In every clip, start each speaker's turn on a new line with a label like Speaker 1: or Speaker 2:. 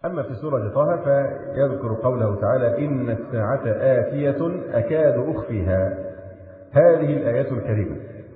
Speaker 1: أما في سورة طه فيذكر قوله تعالى: إن الساعة آتية أكاد أخفيها. هذه الآيات الكريمة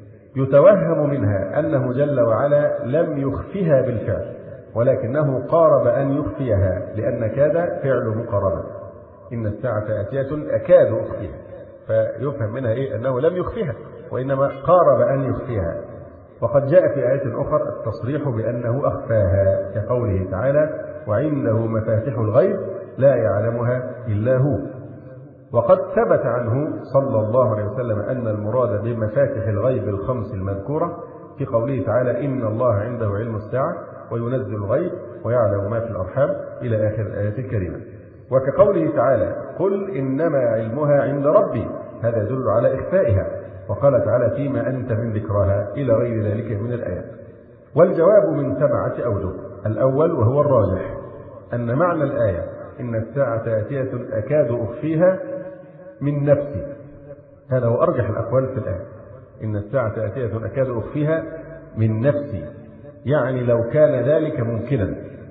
Speaker 1: يتوهم منها أنه جل وعلا لم يخفها بالفعل، ولكنه قارب أن يخفيها، لأن كاد فعل مقاربة. إن الساعة آتية أكاد أخفيها، فيفهم منها أنه لم يخفيها، وإنما قارب أن يخفيها. وقد جاء في آيات أخرى التصريح بأنه أخفاها، كقوله تعالى: وعنده مفاتيح الغيب لا يعلمها إلا هو. وقد ثبت عنه صلى الله عليه وسلم أن المراد بمفاتيح الغيب الخمس المذكورة في قوله تعالى: إن الله عنده علم الساعة وينزل الغيب ويعلم ما في الأرحام، إلى آخر الآيات الكريمة. وكقوله تعالى: قل إنما علمها عند ربي، هذا يدل على إخفائها. وقال تعالى: فيما أنت من ذكرها، إلى غير ذلك من الآيات. والجواب من 7 أوجه. الأول وهو الراجح، أن معنى الآية إن الساعة آتية أكاد أخفيها من نفسي، هذا هو أرجح الأقوال في الآية. إن الساعة آتية أكاد أخفيها من نفسي، يعني لو كان ذلك ممكنا.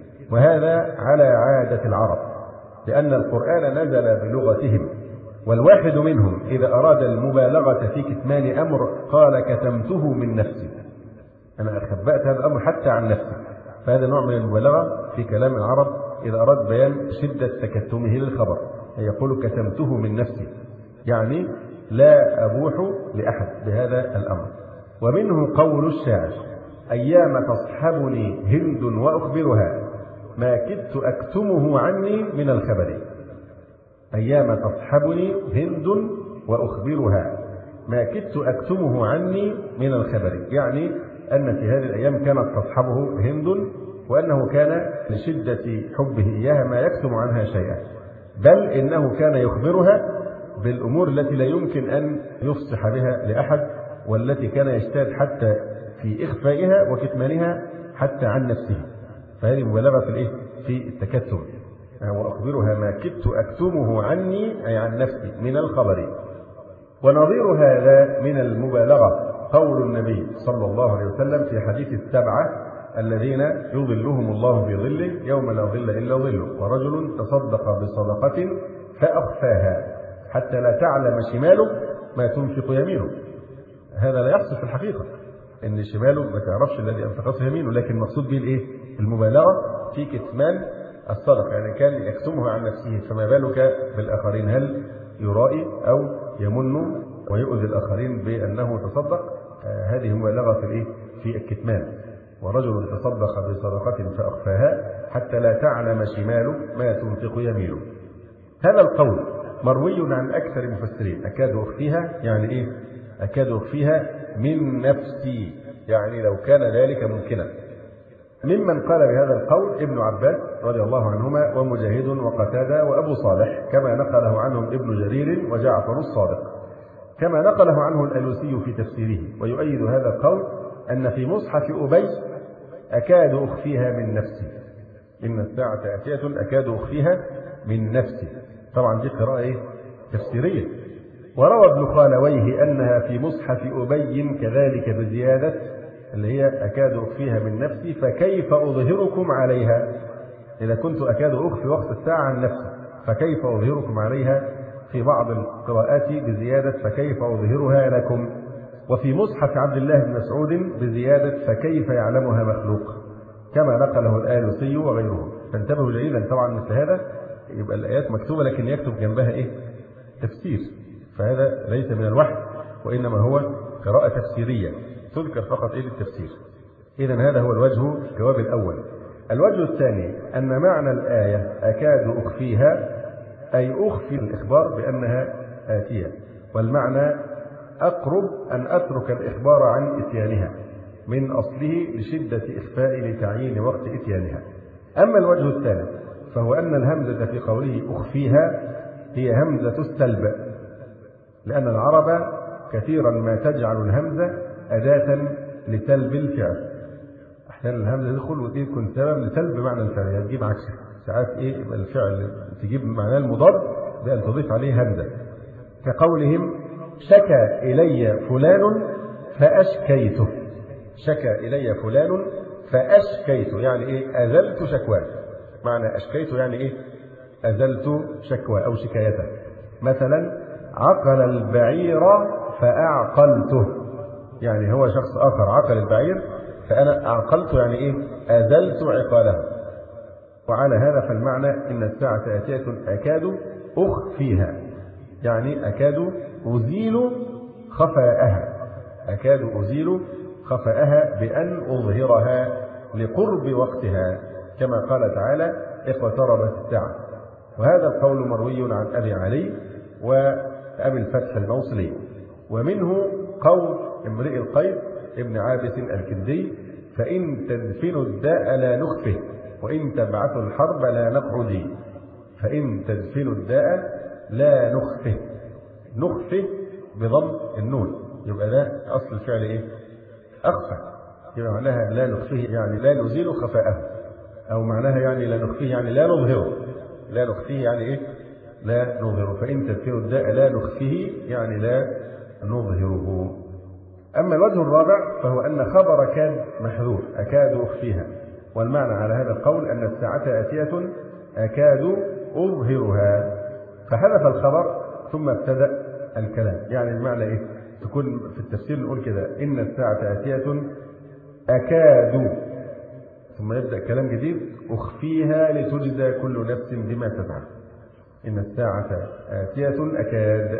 Speaker 1: وهذا على عادة العرب، لأن القرآن نزل بلغتهم، والواحد منهم إذا أراد المبالغة في كتمان أمر قال: كتمته من نفسي، أنا أخبأت هذا الأمر حتى عن نفسي. فهذا نوع من المبالغة في كلام العرب إذا أراد بيان شدة تكتمه للخبر، يقول: كتمته من نفسي، يعني لا أبوح لأحد بهذا الأمر. ومنه قول الشاعر: أيام تصحبني هند وأخبرها ما كدت أكتمه عني من الخبر. أيام تصحبني هند وأخبرها ما كدت أكتمه عني من الخبر، يعني أن في هذه الأيام كانت تصحبه هند، وأنه كان لشدة حبه إياها ما يكتم عنها شيئا، بل إنه كان يخبرها بالأمور التي لا يمكن أن يفصح بها لأحد، والتي كان يجتهد حتى في إخفائها وكتمانها حتى عن نفسه. فهذه مبالغة في التكتم. وأخبرها ما كدت أكتمه عني، أي عن نفسي، من الخبر. ونظير هذا من المبالغة قول النبي صلى الله عليه وسلم في حديث 7 الذين يظلهم الله في ظله يوم لا ظل إلا ظله: ورجل تصدق بصدقة فأخفاها حتى لا تعلم شماله ما تنفق يمينه. هذا لا يحصل في الحقيقة، إن شماله ما تعرفش الذي أنفقته يمينه، لكن مقصود به المبالغة في كتمان الصدقة، يعني كان يكتمها عن نفسه، فما بالك بالآخرين؟ هل يرائي أو يمن ويؤذي الآخرين بأنه تصدق؟ هذه مبالغة في الكتمان. ورجل تصدق بصدقة فأخفاها حتى لا تعلم شماله ما تنفق يمينه. هذا القول مروي عن أكثر المفسرين: أكاد أخفيها، يعني أكاد أخفيها من نفسي، يعني لو كان ذلك ممكنا. ممن قال بهذا القول ابن عباس رضي الله عنهما، ومجاهد وقتادة وأبو صالح، كما نقله عنهم ابن جرير وجعفر الصادق، كما نقله عنه الألوسي في تفسيره. ويؤيد هذا القول أن في مصحف أبي: أكاد أخفيها من نفسي، إن الساعة آتية أكاد أخفيها من نفسي. طبعا دي قراءة تفسيرية. وروى ابن خالويه أنها في مصحف أبي كذلك بزيادة اللي هي أكاد أخفيها من نفسي فكيف أظهركم عليها. إذا كنت أكاد أخفي وقت الساعة عن نفسي فكيف أظهركم عليها، في بعض القراءات بزيادة فكيف أظهرها لكم. وفي مصحف عبد الله بن مسعود بزيادة فكيف يعلمها مخلوق، كما نقله الآلوسي وغيره. فانتبهوا جيدا، طبعا مثل هذا يبقى الآيات مكتوبة لكن يكتب جنبها تفسير، فهذا ليس من الوحي، وإنما هو قراءة تفسيرية تذكر فقط للتفسير. إذن هذا هو الوجه، الجواب الأول. الوجه الثاني أن معنى الآية أكاد أخفيها أي أخفي الإخبار بأنها آتية، والمعنى أقرب أن أترك الإخبار عن إتيانها من أصله لشدة إخفاء لتعيين وقت إتيانها. أما الوجه الثالث فهو أن الهمزة في قوله أخفيها هي همزة السلب، لأن العرب كثيرا ما تجعل الهمزة أداة لسلب الفعل. أحيانا الهمزة تدخل وتكون سبب لسلب معنى الفعل، يعني تجيب عكسه. ساعات الفعل تجيب معناه المضاد بأن تضيف عليه همزة، كقولهم: شكى إلي فلان فأشكيته. شكى إلي فلان فأشكيته، يعني أزلت شكواه. معنى أشكيت يعني إيه؟ أزلت شكوى أو شكايته. مثلا عقل البعير فأعقلته، يعني هو شخص آخر عقل البعير فأنا أعقلته، يعني إيه؟ أزلت عقاله. وعلى هذا فالمعنى إن الساعة آتية أكاد أخفيها، يعني أكاد أزيل خفاءها، أكاد أزيل خفاءها بأن أظهرها لقرب وقتها، كما قال تعالى اقتربت الساعة. وهذا القول مروي عن أبي علي وأبي الفتح الموصلي. ومنه قول امرئ القيس ابن عابس الكندي: فإن تدفنوا الداء لا نخفه وإن تبعثوا الحرب لا نقعد. فإن تدفنوا الداء لا نخفه، نخفه بضم النون، يبقى ده أصل الفعل إيه؟ أخفى، يبقى معناها لا نخفيه يعني لا نزيل خفاءه، أو معناها يعني لا نخفيه يعني لا نظهره، لا نخفيه يعني إيه؟ لا نظهره. فإن تدفنوا الداء لا نخفيه يعني لا نظهره. أما الوجه الرابع فهو أن خبر كاد محذوف، أكاد أخفيها، والمعنى على هذا القول أن الساعة آتية أكاد أظهرها، فحذف الخبر ثم ابتدأ الكلام. يعني المعنى إيه؟ تكون في التفسير نقول كده: إن الساعة آتية أكاد، ثم يبدأ كلام جديد: أخفيها لتجزى كل نفس بما تسعى. إن الساعة آتية أكاد،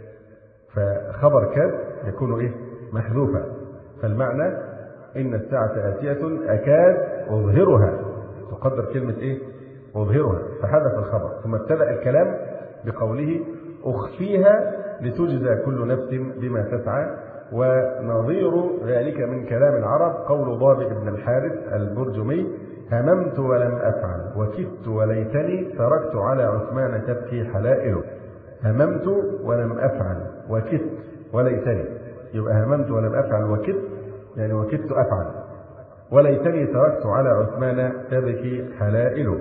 Speaker 1: فخبر كاد يكون إيه؟ محذوفا، فالمعنى إن الساعة آتية أكاد أظهرها، تقدر كلمة إيه؟ أظهرها، فحذف الخبر ثم ابتدأ الكلام بقوله أخفيها لتجزى كل نفس بما تسعى. ونظير ذلك من كلام العرب قول ضابئ بن الحارث البرجمي: هممت ولم أفعل وكدت وليتني تركت على عثمان تبكي حلائله. هممت ولم أفعل وكدت وليتني، يبقى هممت ولم أفعل وكدت يعني وكدت أفعل، وليتني تركت على عثمان تبكي حلائله.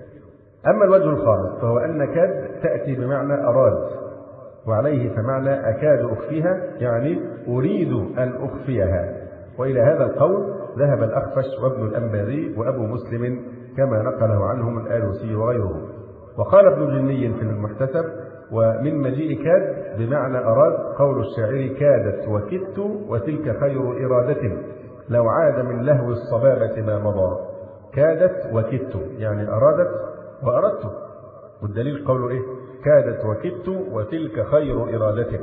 Speaker 1: أما الوجه الخامس فهو أن كاد تأتي بمعنى أراد، وعليه فمعنى أكاد أخفيها يعني أريد أن أخفيها. وإلى هذا القول ذهب الأخفش وابن الأنباري وأبو مسلم كما نقله عنهم الآلوسي وغيره. وقال ابن جني في المحتسب: ومن مجيء كاد بمعنى أراد قول الشاعر: كادت وكدت وتلك خير إرادة لو عاد من لهو الصبابة ما مضى. كادت وكدت يعني أرادت وأردت، والدليل قوله إيه؟ كادت وكدت وتلك خير إرادة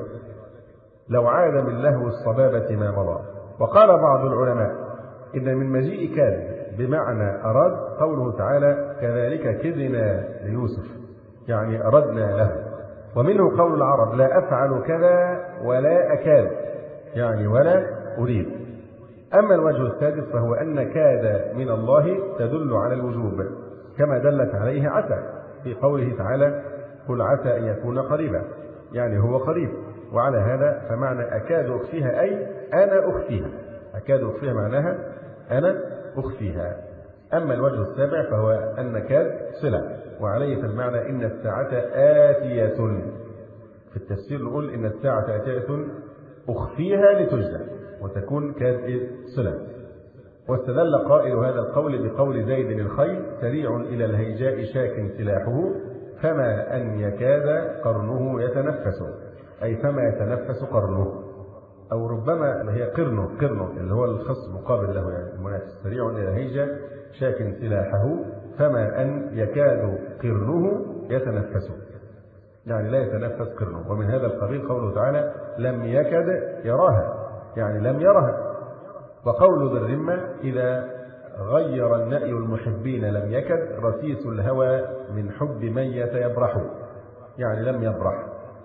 Speaker 1: لو عاد من لهو الصبابة ما مضى. وقال بعض العلماء إن من مجيء كاد بمعنى أراد قوله تعالى: كذلك كدنا ليوسف، يعني أردنا له. ومنه قول العرب: لا أفعل كذا ولا أكاد، يعني ولا أريد. أما الوجه السادس فهو أن كاد من الله تدل على الوجوب، كما دلت عليه عسى في قوله تعالى: قل عسى أن يكون قريبا، يعني هو قريب. وعلى هذا فمعنى أكاد أخفيها أي أنا أخفيها، أكاد أخفيها معناها أنا أخفيها. أما الوجه السابع فهو أن كاد صلة، وعليه فالمعنى إن الساعة آتية. في التفسير نقول إن الساعة آتية أخفيها لتجزى، وتكون كاد صلة. واستدل قائل هذا القول بقول زيد الخيل: سريع إلى الهيجاء شاك سلاحه فما أن يكاد قرنه يتنفس، أي فما يتنفس قرنه، أو ربما هي قرنه اللي هو الخص مقابل له يعني المنافس. سريع إلى الهيجاء شاك سلاحه فما أن يكاد قرنه يتنفس، يعني لا يتنفس قرنه. ومن هذا القبيل قوله تعالى: لم يكد يراها، يعني لم يرها. وقول ذي الرمة: إذا غير النأي المحبين لم يكد رسيس الهوى من حب ميت يبرح، يعني لم يبرح.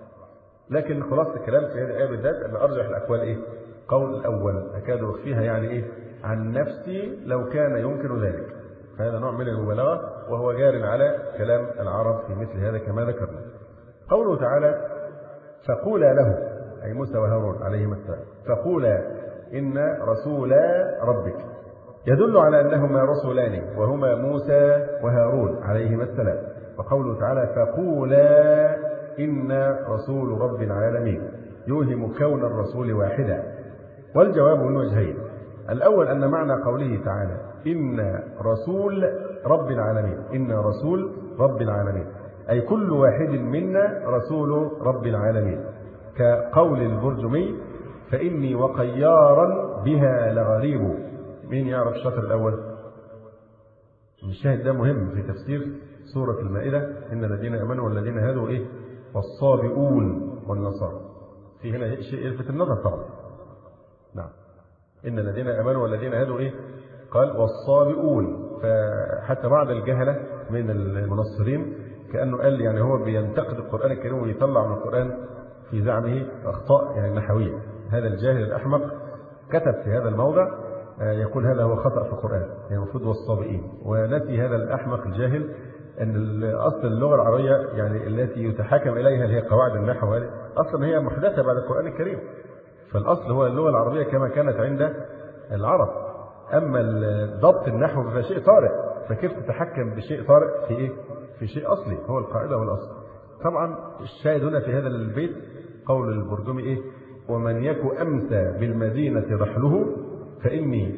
Speaker 1: لكن خلاصة الكلام في هذه الآية بالذات أن أرجح الأقوال إيه؟ قول الأول أكاد أخفيها يعني إيه؟ عن نفسي لو كان يمكن ذلك، فهذا نوع من المبالغة وهو جار على كلام العرب في مثل هذا كما ذكرنا. قوله تعالى: فقولا له، أي موسى وهارون عليهما السلام، فقولا إن رسولا ربك، يدل على أنهما رسولان وهما موسى وهارون عليهما السلام. وقوله تعالى: فقولا إن رسول رب العالمين، يوهم كون الرسول واحدا. والجواب من وجهين: الأول أن معنى قوله تعالى إن رسول رب العالمين، إن رسول رب العالمين، أي كل واحد منا رسول رب العالمين. كقول البرجمي فإني وقيارا بها لغريب. مين يعرف الشطر الأول؟ الشاهد ده مهم في تفسير سورة المائدة، إن الذين آمنوا والذين هادوا إيه؟ والصابئون والنصارى. في هنا شيء يلفت النظر طبعا. نعم، إن الذين آمنوا والذين هادوا إيه؟ قال والصابئون. فحتى بعض الجهلة من المنصرين كأنه قال يعني هو بينتقد القرآن الكريم ويطلع من القرآن في زعمه أخطاء يعني نحوية. هذا الجاهل الأحمق كتب في هذا الموضع يقول هذا هو خطأ في القرآن، يعني المفروض والصابئين، ونسي هذا الأحمق الجاهل أن أصل اللغة العربية يعني التي يتحكم إليها اللي هي قواعد النحو هذه أصلا هي محدثة بعد القرآن الكريم. فالأصل هو اللغة العربية كما كانت عند العرب. أما ضبط النحو فشيء طارئ، فكيف تتحكم بشيء طارئ في إيه؟ في شيء أصلي هو القاعدة والأصل. طبعا الشاهد هنا في هذا البيت قول البرجمي إيه؟ ومن يك أمسى بالمدينة رحله فإني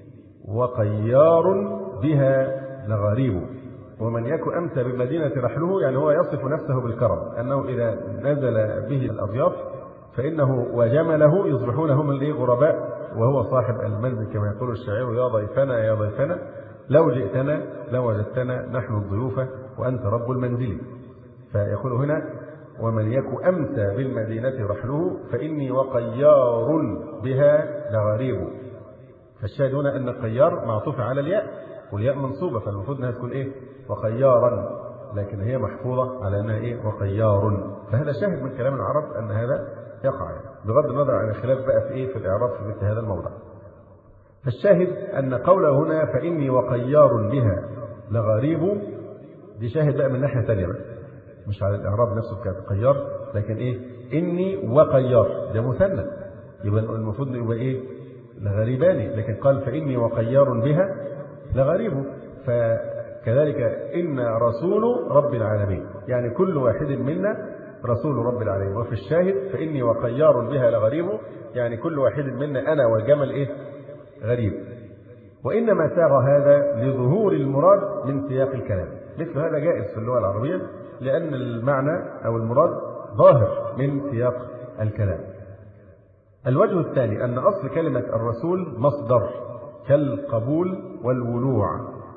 Speaker 1: وقيار بها لغريب. ومن يك أمسى بالمدينة رحله يعني هو يصف نفسه بالكرم، أنه إذا نزل به الأضياف فإنه وجمله يصبحون هم اللي غرباء، وهو صاحب المنزل كما يقول الشاعر يا ضيفنا يا ضيفنا لو جئتنا لوجدتنا نحن الضيوف وأنت رب المنزل. فيقول هنا ومن يك أمسى بالمدينة رحله فإني وقيار بها لغريب. فالشاهد هنا أن قيار معطوف على الياء، والياء منصوبة، فالمفروض أنها تكون إيه؟ وقيارا، لكن هي محفوظة على أنها إيه؟ وقيار. فهذا شاهد من كلام العرب أن هذا يقع يعني. بغض النظر عن الخلاف بقى في إيه؟ في الإعراب في مثل هذا الموضع. فالشاهد أن قوله هنا فإني وقيار بها لغريب دي شاهد بقى من ناحية ثانية بقى، مش على الإعراب نفسه كقيار، لكن إيه؟ إني وقيار ده مثنى، يبقى المفروض يبقى إيه؟ لغريبان، لكن قال فإني وقيار بها لغريب. فكذلك إن رسول رب العالمين، يعني كل واحد منا رسول رب العالمين. وفي الشاهد فإني وقيار بها لغريب، يعني كل واحد منا أنا والجمل إيه؟ غريب. وإنما ساغ هذا لظهور المراد من سياق الكلام. مثل هذا جائز في اللغة العربية لأن المعنى أو المراد ظاهر من سياق الكلام. الوجه الثاني أن أصل كلمة الرسول مصدر كالقبول والولوع،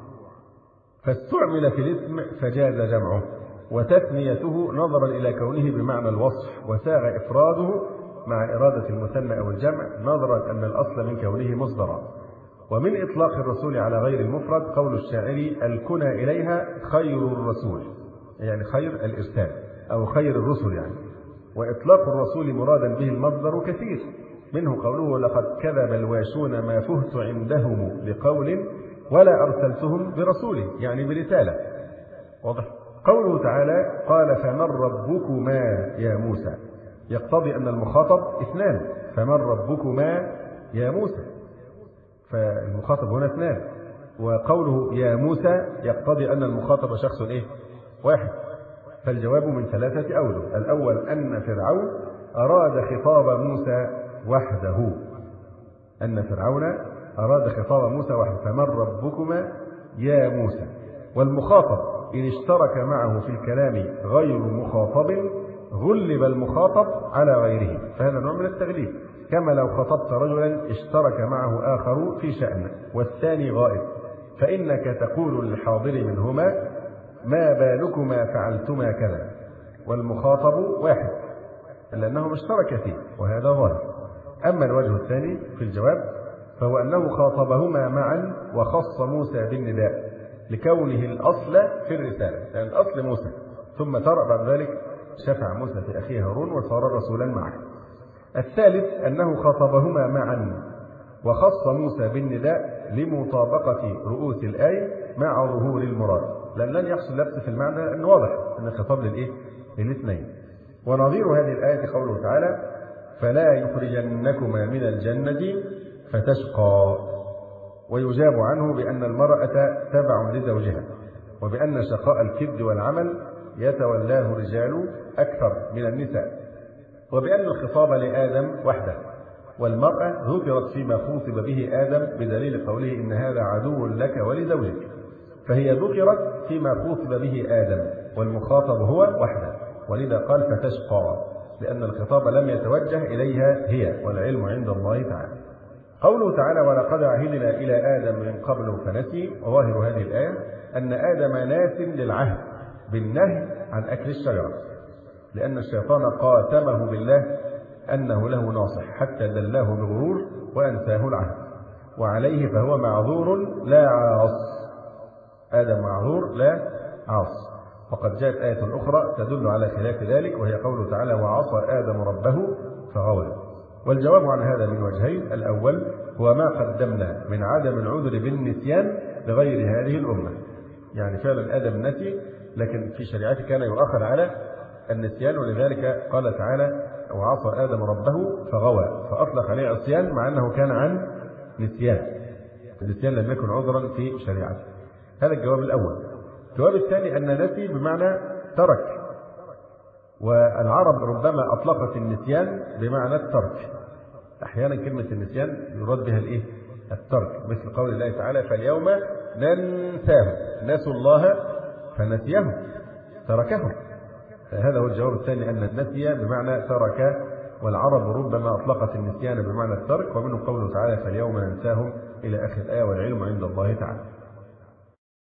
Speaker 1: فاستعمل في الاسم فجاز جمعه، وتثنيته نظرا إلى كونه بمعنى الوصف، وساغ إفراده مع إرادة المثنى أو الجمع نظرا أن الأصل من كونه مصدرا. ومن إطلاق الرسول على غير المفرد قول الشاعر الكنى إليها خير الرسول، يعني خير الإرسال أو خير الرسل يعني. وإطلاق الرسول مرادا به المصدر كثير، منه قوله لقد كذب الواشون ما فهت عندهم بقول ولا أرسلتهم برسول، يعني برسالة. واضح؟ قوله تعالى قال فمن ربكما يا موسى، يقتضي أن المخاطب اثنان، فمن ربكما يا موسى، فالمخاطب هنا اثنان. وقوله يا موسى يقتضي أن المخاطب شخص إيه؟ واحد. فالجواب من ثلاثة أوجه. الأول أن فرعون أراد خطاب موسى وحده، أن فرعون أراد خطاب موسى وحده، فمن ربكما يا موسى. والمخاطب إن اشترك معه في الكلام غير مخاطب غلب المخاطب على غيره، فهذا نوع من التغليب، كما لو خطبت رجلا اشترك معه آخر في شأن والثاني غائب، فإنك تقول للحاضر منهما ما بالكما فعلتما كذا، والمخاطب واحد لأنه اشترك فيه، وهذا ظاهر. أما الوجه الثاني في الجواب فهو أنه خاطبهما معا وخص موسى بالنداء لكونه الأصل في الرسالة، يعني الأصل موسى، ثم ترى بعد ذلك شفع موسى في أخيه هارون وصار رسولا معه. الثالث أنه خاطبهما معا وخص موسى بالنداء لمطابقة رؤوس الآية مع ظهور المراد، لأن لن يحصل لبس في المعنى أنه واضح أن الخطاب للاثنين. ونظير هذه الآية قوله تعالى فلا يخرجنكما من الجنة فتشقى، ويجاب عنه بأن المرأة تبع لزوجها، وبأن شقاء الكبد والعمل يتولاه الرجال أكثر من النساء، وبأن الخطاب لآدم وحده، والمرأة ذكرت فيما خوطب به آدم بدليل قوله إن هذا عدو لك ولزوجك، فهي ذكرت فيما خوطب به آدم، والمخاطب هو وحده، ولذا قال فتشقى، لأن الخطاب لم يتوجه إليها هي، والعلم عند الله تعالى. قوله تعالى ولقد عهدنا إلى آدم من قبل فنسي، وظاهر هذه الآية أن آدم ناس للعهد بالنهي عن أكل الشجرة، لأن الشيطان قاتمه بالله أنه له ناصح حتى دلاه بغرور وأنساه العهد، وعليه فهو معذور لا عاص. آدم معذور لا عاص. وقد جاءت آية أخرى تدل على خلاف ذلك، وهي قوله تعالى وعصى آدم ربه فغوى. والجواب عن هذا من وجهين: الأول هو ما قدمنا من عدم العذر بالنسيان لغير هذه الأمة، يعني فعلا آدم نسي، لكن في شريعته كان يؤخر على النسيان، ولذلك قال تعالى وعصى آدم ربه فغوى، فأطلق عليه عصيان مع أنه كان عن نسيان. النسيان لم يكن عذرا في شريعته. هذا الجواب الأول. الجواب الثاني أن نسي بمعنى ترك، والعرب ربما أطلقت النسيان بمعنى الترك. أحيانا كلمة النسيان يراد بها الإيه؟ الترك، مثل قول الله تعالى فاليوم ننساهم، نسوا الله فنسيهم، تركهم. هذا هو الجواب الثاني، أن النسي بمعنى ترك، والعرب ربما أطلقت النسيان بمعنى الترك، ومنه قوله تعالى فاليوم ننساهم إلى آخر الآية، والعلم عند الله تعالى.